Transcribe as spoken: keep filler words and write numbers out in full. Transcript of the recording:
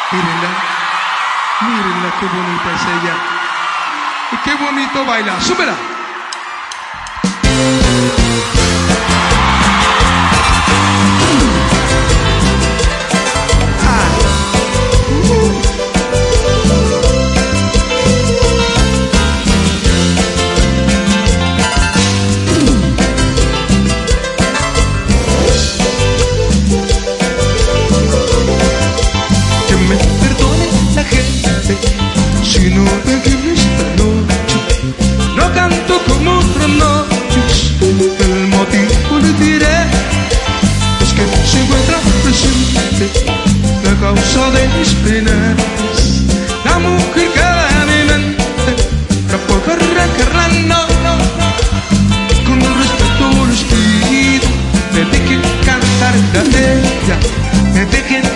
Mírenla, mírenla, qué bonita es ella. Y qué bonito baila. ¡Súbela! Si no te quieres esta noche, no canto como otras noches. El motivo le diré es que se encuentra presente la causa de mis penas, la mujer que a mi mente para poder arrancarla, no, no, no. Con respeto les pido, me dejen cantar a ella, me dejen